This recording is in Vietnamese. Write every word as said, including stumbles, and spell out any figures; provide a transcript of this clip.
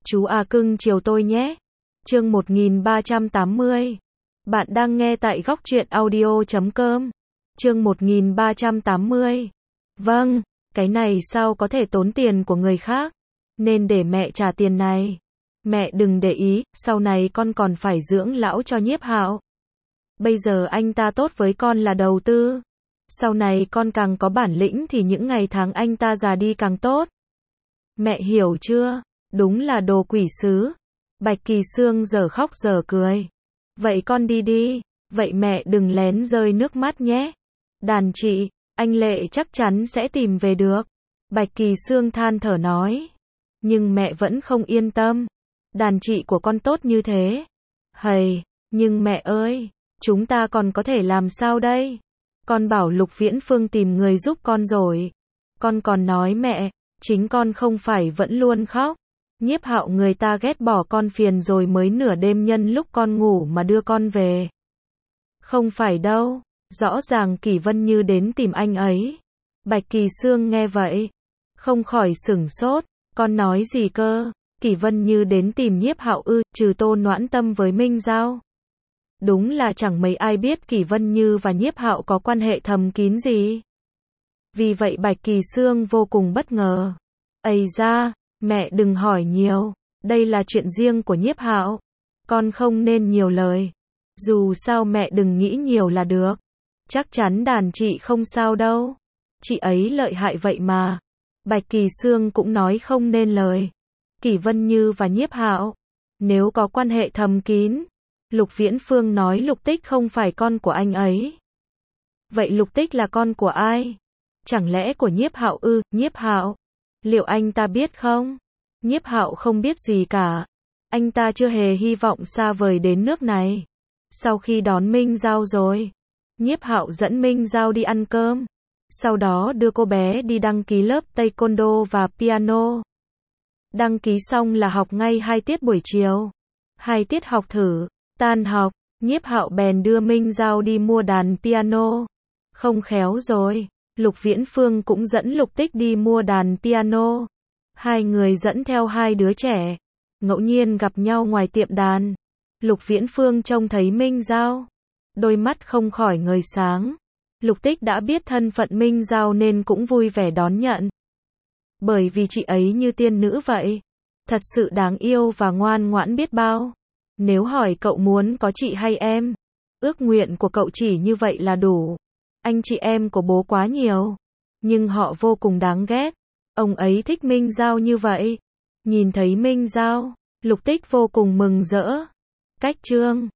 Chú A cưng chiều tôi nhé. Chương một nghìn ba trăm tám mươi. Bạn đang nghe tại góc truyện audio chấm com. Chương một nghìn ba trăm tám mươi. Vâng, cái này sao có thể tốn tiền của người khác, nên để mẹ trả tiền này. Mẹ đừng để ý, sau này con còn phải dưỡng lão cho Nhiếp Hạo. Bây giờ anh ta tốt với con là đầu tư. Sau này con càng có bản lĩnh thì những ngày tháng anh ta già đi càng tốt. Mẹ hiểu chưa? Đúng là đồ quỷ sứ. Bạch Kỳ Xương giờ khóc giờ cười. Vậy con đi đi, vậy mẹ đừng lén rơi nước mắt nhé. Đàn chị, anh Lệ chắc chắn sẽ tìm về được. Bạch Kỳ Xương than thở nói. Nhưng mẹ vẫn không yên tâm. Đàn chị của con tốt như thế. Hầy, nhưng mẹ ơi, chúng ta còn có thể làm sao đây? Con bảo Lục Viễn Phương tìm người giúp con rồi. Con còn nói mẹ, chính con không phải vẫn luôn khóc. Nhiếp Hạo người ta ghét bỏ con phiền rồi mới nửa đêm nhân lúc con ngủ mà đưa con về. Không phải đâu, rõ ràng Kỷ Vân Như đến tìm anh ấy. Bạch Kỳ Xương nghe vậy, không khỏi sửng sốt, con nói gì cơ? Kỷ Vân Như đến tìm Nhiếp Hạo ư? Trừ Tô Noãn Tâm với Minh Giao. Đúng là chẳng mấy ai biết Kỷ Vân Như và Nhiếp Hạo có quan hệ thầm kín gì. Vì vậy Bạch Kỳ Xương vô cùng bất ngờ. Ây da, mẹ đừng hỏi nhiều, đây là chuyện riêng của Nhiếp Hạo. Con không nên nhiều lời. Dù sao mẹ đừng nghĩ nhiều là được. Chắc chắn đàn chị không sao đâu. Chị ấy lợi hại vậy mà. Bạch Kỳ Xương cũng nói không nên lời. Kỷ Vân Như và Nhiếp Hạo, nếu có quan hệ thầm kín, Lục Viễn Phương nói Lục Tích không phải con của anh ấy. Vậy Lục Tích là con của ai? Chẳng lẽ của Nhiếp Hạo ư? Nhiếp Hạo, liệu anh ta biết không? Nhiếp Hạo không biết gì cả. Anh ta chưa hề hy vọng xa vời đến nước này. Sau khi đón Minh Giao rồi, Nhiếp Hạo dẫn Minh Giao đi ăn cơm. Sau đó đưa cô bé đi đăng ký lớp taekwondo và piano. Đăng ký xong là học ngay hai tiết buổi chiều. Hai tiết học thử, tan học, Nhiếp Hạo bèn đưa Minh Giao đi mua đàn piano. Không khéo rồi, Lục Viễn Phương cũng dẫn Lục Tích đi mua đàn piano. Hai người dẫn theo hai đứa trẻ, ngẫu nhiên gặp nhau ngoài tiệm đàn. Lục Viễn Phương trông thấy Minh Giao, đôi mắt không khỏi ngời sáng. Lục Tích đã biết thân phận Minh Giao nên cũng vui vẻ đón nhận. Bởi vì chị ấy như tiên nữ vậy. Thật sự đáng yêu và ngoan ngoãn biết bao. Nếu hỏi cậu muốn có chị hay em, ước nguyện của cậu chỉ như vậy là đủ. Anh chị em của bố quá nhiều, nhưng họ vô cùng đáng ghét. Ông ấy thích Minh Giao như vậy. Nhìn thấy Minh Giao, Lục Tích vô cùng mừng rỡ. Cách chương